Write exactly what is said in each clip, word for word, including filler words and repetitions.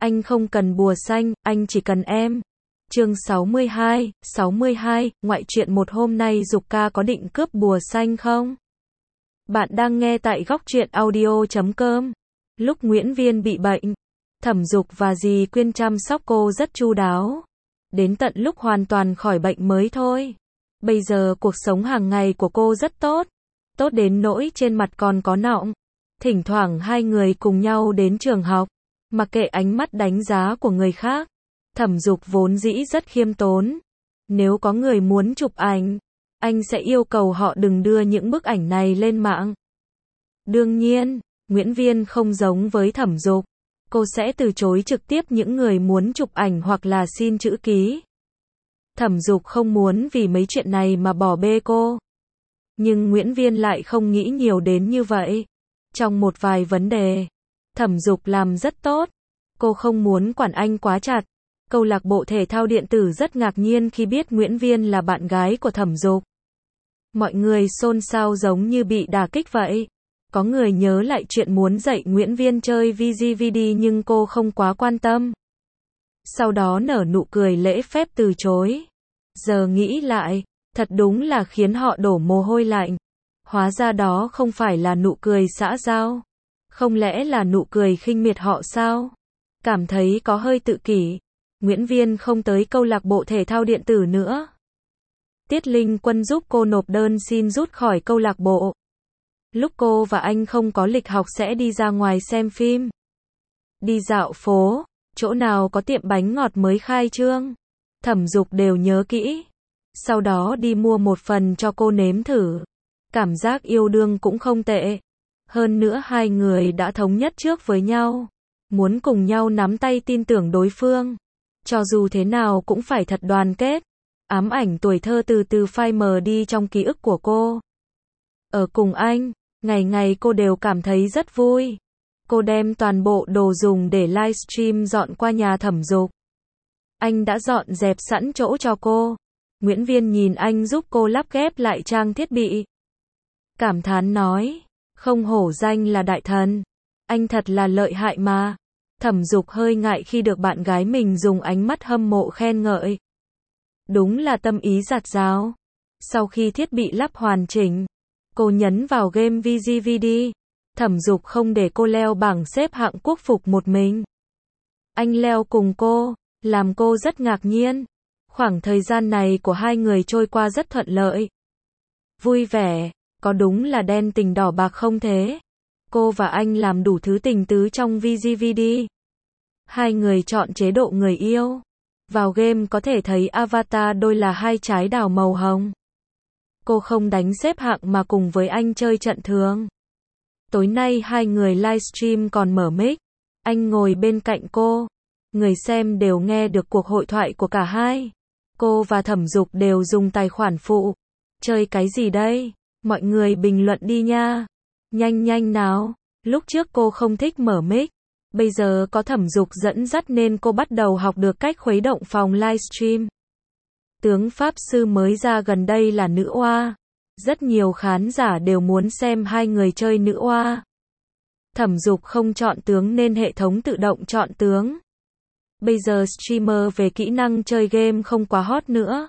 Anh không cần bùa xanh, anh chỉ cần em. Chương sáu mươi hai, sáu mươi hai, ngoại truyện một hôm nay Dục ca có định cướp bùa xanh không? Bạn đang nghe tại góc truyện audio chấm com. Lúc Nguyễn Viên bị bệnh, Thẩm Dục và dì Quyên chăm sóc cô rất chu đáo. Đến tận lúc hoàn toàn khỏi bệnh mới thôi. Bây giờ cuộc sống hàng ngày của cô rất tốt. Tốt đến nỗi trên mặt còn có nọng. Thỉnh thoảng hai người cùng nhau đến trường học. Mặc kệ ánh mắt đánh giá của người khác. Thẩm Dục vốn dĩ rất khiêm tốn. Nếu có người muốn chụp ảnh, anh sẽ yêu cầu họ đừng đưa những bức ảnh này lên mạng. Đương nhiên, Nguyễn Viên không giống với Thẩm Dục. Cô sẽ từ chối trực tiếp những người muốn chụp ảnh hoặc là xin chữ ký. Thẩm Dục không muốn vì mấy chuyện này mà bỏ bê cô. Nhưng Nguyễn Viên lại không nghĩ nhiều đến như vậy. Trong một vài vấn đề, Thẩm Dục làm rất tốt. Cô không muốn quản anh quá chặt. Câu lạc bộ thể thao điện tử rất ngạc nhiên khi biết Nguyễn Viên là bạn gái của Thẩm Dục. Mọi người xôn xao giống như bị đả kích vậy. Có người nhớ lại chuyện muốn dạy Nguyễn Viên chơi vê giê vê đê nhưng cô không quá quan tâm. Sau đó nở nụ cười lễ phép từ chối. Giờ nghĩ lại, thật đúng là khiến họ đổ mồ hôi lạnh. Hóa ra đó không phải là nụ cười xã giao. Không lẽ là nụ cười khinh miệt họ sao? Cảm thấy có hơi tự kỷ. Nguyễn Viên không tới câu lạc bộ thể thao điện tử nữa. Tiết Linh Quân giúp cô nộp đơn xin rút khỏi câu lạc bộ. Lúc cô và anh không có lịch học sẽ đi ra ngoài xem phim. Đi dạo phố, chỗ nào có tiệm bánh ngọt mới khai trương. Thẩm Dục đều nhớ kỹ. Sau đó đi mua một phần cho cô nếm thử. Cảm giác yêu đương cũng không tệ. Hơn nữa hai người đã thống nhất trước với nhau. Muốn cùng nhau nắm tay tin tưởng đối phương. Cho dù thế nào cũng phải thật đoàn kết. Ám ảnh tuổi thơ từ từ phai mờ đi trong ký ức của cô. Ở cùng anh, ngày ngày cô đều cảm thấy rất vui. Cô đem toàn bộ đồ dùng để livestream dọn qua nhà Thẩm Dục. Anh đã dọn dẹp sẵn chỗ cho cô. Nguyễn Viên nhìn anh giúp cô lắp ghép lại trang thiết bị. Cảm thán nói, không hổ danh là đại thần. Anh thật là lợi hại mà. Thẩm Dục hơi ngại khi được bạn gái mình dùng ánh mắt hâm mộ khen ngợi. Đúng là tâm ý dạt dào. Sau khi thiết bị lắp hoàn chỉnh, cô nhấn vào game vê giê vê đê. Thẩm Dục không để cô leo bảng xếp hạng quốc phục một mình. Anh leo cùng cô, làm cô rất ngạc nhiên. Khoảng thời gian này của hai người trôi qua rất thuận lợi. Vui vẻ, có đúng là đen tình đỏ bạc không thế? Cô và anh làm đủ thứ tình tứ trong vê giê vê đê. Hai người chọn chế độ người yêu. Vào game có thể thấy avatar đôi là hai trái đào màu hồng. Cô không đánh xếp hạng mà cùng với anh chơi trận thường. Tối nay hai người livestream còn mở mic. Anh ngồi bên cạnh cô. Người xem đều nghe được cuộc hội thoại của cả hai. Cô và Thẩm Dục đều dùng tài khoản phụ. Chơi cái gì đây? Mọi người bình luận đi nha. Nhanh nhanh nào. Lúc trước cô không thích mở mic. Bây giờ có Thẩm Dục dẫn dắt nên cô bắt đầu học được cách khuấy động phòng livestream. Tướng Pháp Sư mới ra gần đây là nữ oa. Rất nhiều khán giả đều muốn xem hai người chơi nữ oa. Thẩm Dục không chọn tướng nên hệ thống tự động chọn tướng. Bây giờ streamer về kỹ năng chơi game không quá hot nữa.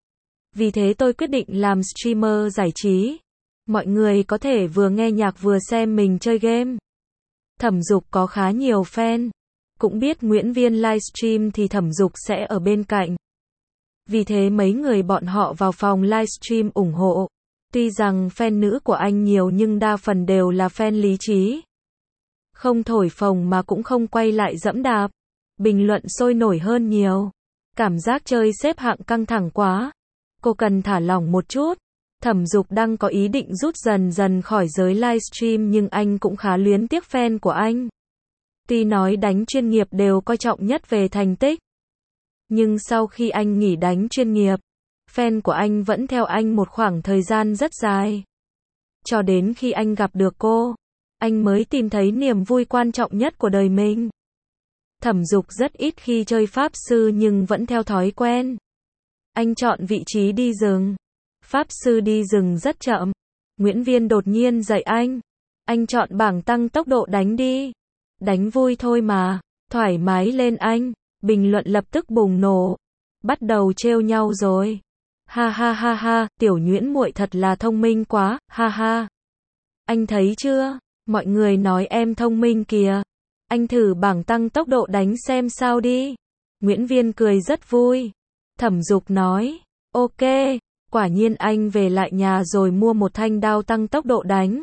Vì thế tôi quyết định làm streamer giải trí. Mọi người có thể vừa nghe nhạc vừa xem mình chơi game. Thẩm Dục có khá nhiều fan. Cũng biết Nguyễn Viên livestream thì Thẩm Dục sẽ ở bên cạnh. Vì thế mấy người bọn họ vào phòng livestream ủng hộ. Tuy rằng fan nữ của anh nhiều nhưng đa phần đều là fan lý trí. Không thổi phồng mà cũng không quay lại dẫm đạp. Bình luận sôi nổi hơn nhiều. Cảm giác chơi xếp hạng căng thẳng quá. Cô cần thả lỏng một chút. Thẩm Dục đang có ý định rút dần dần khỏi giới livestream nhưng anh cũng khá luyến tiếc fan của anh. Tuy nói đánh chuyên nghiệp đều coi trọng nhất về thành tích. Nhưng sau khi anh nghỉ đánh chuyên nghiệp, fan của anh vẫn theo anh một khoảng thời gian rất dài. Cho đến khi anh gặp được cô, anh mới tìm thấy niềm vui quan trọng nhất của đời mình. Thẩm Dục rất ít khi chơi Pháp Sư nhưng vẫn theo thói quen. Anh chọn vị trí đi rừng. Pháp Sư đi rừng rất chậm. Nguyễn Viên đột nhiên dạy anh. Anh chọn bảng tăng tốc độ đánh đi. Đánh vui thôi mà. Thoải mái lên anh. Bình luận lập tức bùng nổ. Bắt đầu trêu nhau rồi. Ha ha ha ha, tiểu nhuyễn muội thật là thông minh quá, ha ha. Anh thấy chưa? Mọi người nói em thông minh kìa. Anh thử bảng tăng tốc độ đánh xem sao đi. Nguyễn Viên cười rất vui. Thẩm Dục nói, ok, quả nhiên anh về lại nhà rồi mua một thanh đao tăng tốc độ đánh.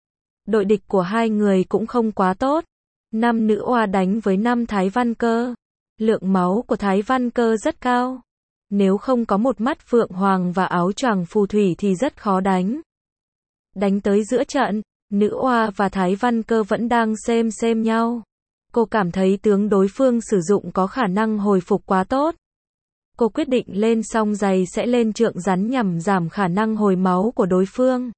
Đội địch của hai người cũng không quá tốt. Năm nữ oa đánh với năm Thái Văn Cơ. Lượng máu của Thái Văn Cơ rất cao. Nếu không có một mắt phượng hoàng và áo choàng phù thủy thì rất khó đánh. Đánh tới giữa trận, nữ oa và Thái Văn Cơ vẫn đang xem xem nhau. Cô cảm thấy tướng đối phương sử dụng có khả năng hồi phục quá tốt. Cô quyết định lên song giày sẽ lên trượng rắn nhằm giảm khả năng hồi máu của đối phương.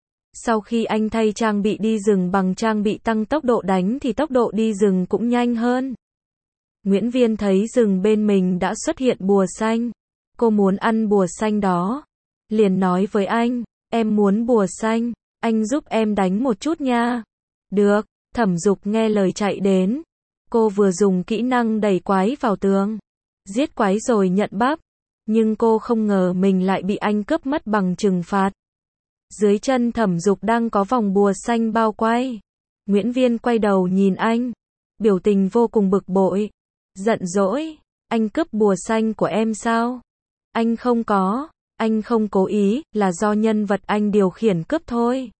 Sau khi anh thay trang bị đi rừng bằng trang bị tăng tốc độ đánh thì tốc độ đi rừng cũng nhanh hơn. Nguyễn Viên thấy rừng bên mình đã xuất hiện bùa xanh. Cô muốn ăn bùa xanh đó. Liền nói với anh, em muốn bùa xanh, anh giúp em đánh một chút nha. Được, Thẩm Dục nghe lời chạy đến. Cô vừa dùng kỹ năng đẩy quái vào tường. Giết quái rồi nhận bắp. Nhưng cô không ngờ mình lại bị anh cướp mất bằng trừng phạt. Dưới chân Thẩm Dục đang có vòng bùa xanh bao quay. Nguyễn Viên quay đầu nhìn anh. Biểu tình vô cùng bực bội. Giận dỗi, anh cướp bùa xanh của em sao? Anh không có, anh không cố ý, là do nhân vật anh điều khiển cướp thôi.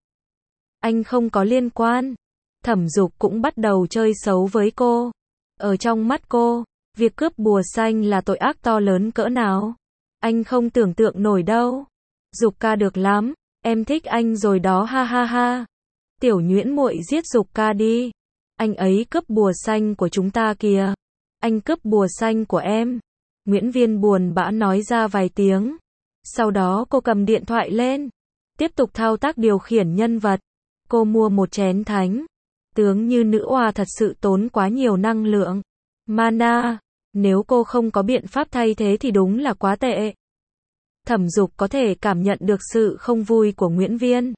Anh không có liên quan. Thẩm Dục cũng bắt đầu chơi xấu với cô. Ở trong mắt cô, việc cướp bùa xanh là tội ác to lớn cỡ nào. Anh không tưởng tượng nổi đâu. Dục ca được lắm, em thích anh rồi đó ha ha ha. Tiểu nhuyễn muội giết Dục ca đi. Anh ấy cướp bùa xanh của chúng ta kìa. Anh cướp bùa xanh của em. Nguyễn Viên buồn bã nói ra vài tiếng. Sau đó cô cầm điện thoại lên. Tiếp tục thao tác điều khiển nhân vật. Cô mua một chén thánh. Tướng như nữ oa thật sự tốn quá nhiều năng lượng. Mana. Nếu cô không có biện pháp thay thế thì đúng là quá tệ. Thẩm Dục có thể cảm nhận được sự không vui của Nguyễn Viên.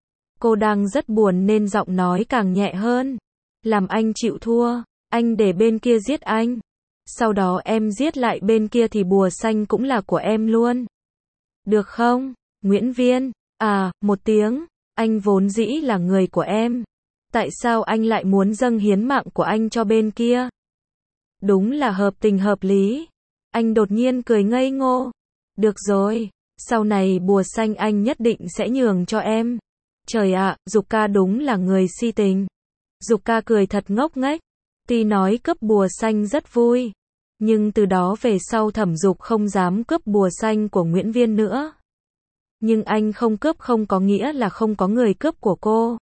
Cô đang rất buồn nên giọng nói càng nhẹ hơn. Làm anh chịu thua. Anh để bên kia giết anh. Sau đó em giết lại bên kia thì bùa xanh cũng là của em luôn. Được không? Nguyễn Viên. À, một tiếng. Anh vốn dĩ là người của em. Tại sao anh lại muốn dâng hiến mạng của anh cho bên kia? Đúng là hợp tình hợp lý. Anh đột nhiên cười ngây ngô. Được rồi. Sau này bùa xanh anh nhất định sẽ nhường cho em. Trời ạ, Dục ca đúng là người si tình. Dục ca cười thật ngốc nghếch. Tuy nói cướp bùa xanh rất vui, nhưng từ đó về sau Thẩm Dục không dám cướp bùa xanh của Nguyễn Viên nữa. Nhưng anh không cướp không có nghĩa là không có người cướp của cô.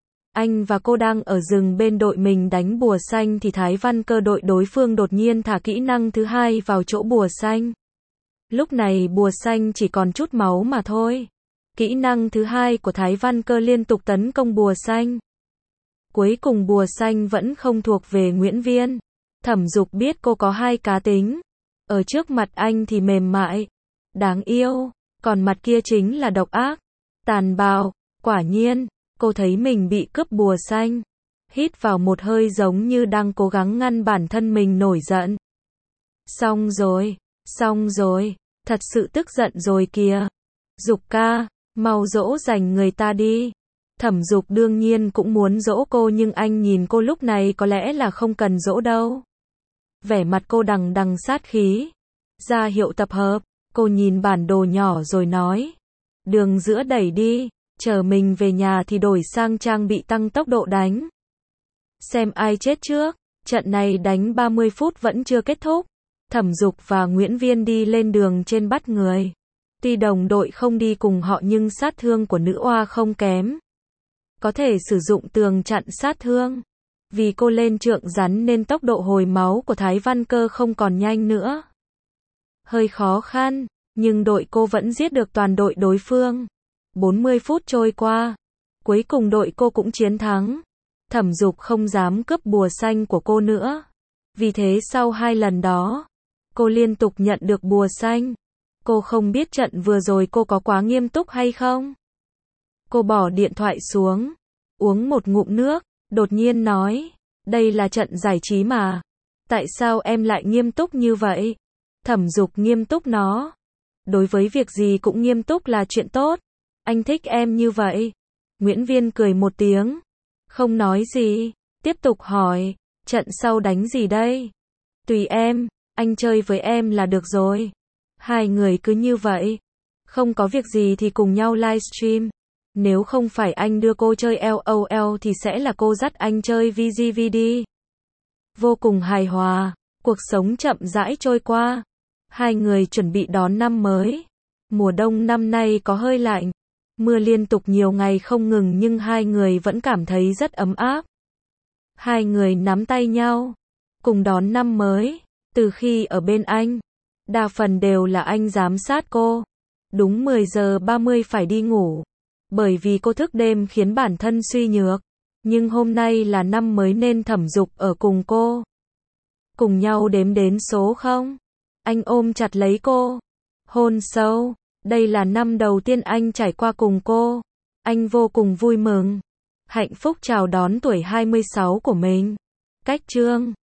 Anh và cô đang ở rừng bên đội mình đánh bùa xanh thì Thái Văn Cơ đội đối phương đột nhiên thả kỹ năng thứ hai vào chỗ bùa xanh. Lúc này bùa xanh chỉ còn chút máu mà thôi. Kỹ năng thứ hai của Thái Văn Cơ liên tục tấn công bùa xanh. Cuối cùng bùa xanh vẫn không thuộc về Nguyễn Viên. Thẩm Dục biết cô có hai cá tính. Ở trước mặt anh thì mềm mại, đáng yêu, còn mặt kia chính là độc ác, tàn bạo. Quả nhiên, cô thấy mình bị cướp bùa xanh. Hít vào một hơi giống như đang cố gắng ngăn bản thân mình nổi giận. Xong rồi, xong rồi, thật sự tức giận rồi kìa. Dục ca, mau dỗ dành người ta đi. Thẩm Dục đương nhiên cũng muốn dỗ cô nhưng anh nhìn cô lúc này có lẽ là không cần dỗ đâu. Vẻ mặt cô đằng đằng sát khí. Ra hiệu tập hợp, cô nhìn bản đồ nhỏ rồi nói. Đường giữa đẩy đi, chờ mình về nhà thì đổi sang trang bị tăng tốc độ đánh. Xem ai chết trước, trận này đánh ba mươi phút vẫn chưa kết thúc. Thẩm Dục và Nguyễn Viên đi lên đường trên bắt người. Tuy đồng đội không đi cùng họ nhưng sát thương của nữ oa không kém. Có thể sử dụng tường chặn sát thương. Vì cô lên trượng rắn nên tốc độ hồi máu của Thái Văn Cơ không còn nhanh nữa. Hơi khó khăn, nhưng đội cô vẫn giết được toàn đội đối phương. bốn mươi phút trôi qua, cuối cùng đội cô cũng chiến thắng. Thẩm Dục không dám cướp bùa xanh của cô nữa. Vì thế sau hai lần đó, cô liên tục nhận được bùa xanh. Cô không biết trận vừa rồi cô có quá nghiêm túc hay không. Cô bỏ điện thoại xuống, uống một ngụm nước, đột nhiên nói, đây là trận giải trí mà. Tại sao em lại nghiêm túc như vậy? Thẩm Dục nghiêm túc nó. Đối với việc gì cũng nghiêm túc là chuyện tốt. Anh thích em như vậy. Nguyễn Viên cười một tiếng. Không nói gì. Tiếp tục hỏi. Trận sau đánh gì đây? Tùy em. Anh chơi với em là được rồi. Hai người cứ như vậy. Không có việc gì thì cùng nhau livestream. Nếu không phải anh đưa cô chơi LOL thì sẽ là cô dắt anh chơi vê giê vê đê. Vô cùng hài hòa. Cuộc sống chậm rãi trôi qua. Hai người chuẩn bị đón năm mới. Mùa đông năm nay có hơi lạnh. Mưa liên tục nhiều ngày không ngừng nhưng hai người vẫn cảm thấy rất ấm áp. Hai người nắm tay nhau. Cùng đón năm mới. Từ khi ở bên anh, đa phần đều là anh giám sát cô. Đúng mười giờ ba mươi phải đi ngủ. Bởi vì cô thức đêm khiến bản thân suy nhược. Nhưng hôm nay là năm mới nên Thẩm Dục ở cùng cô. Cùng nhau đếm đến số không? Anh ôm chặt lấy cô. Hôn sâu. Đây là năm đầu tiên anh trải qua cùng cô. Anh vô cùng vui mừng. Hạnh phúc chào đón tuổi hai mươi sáu của mình. Cách chương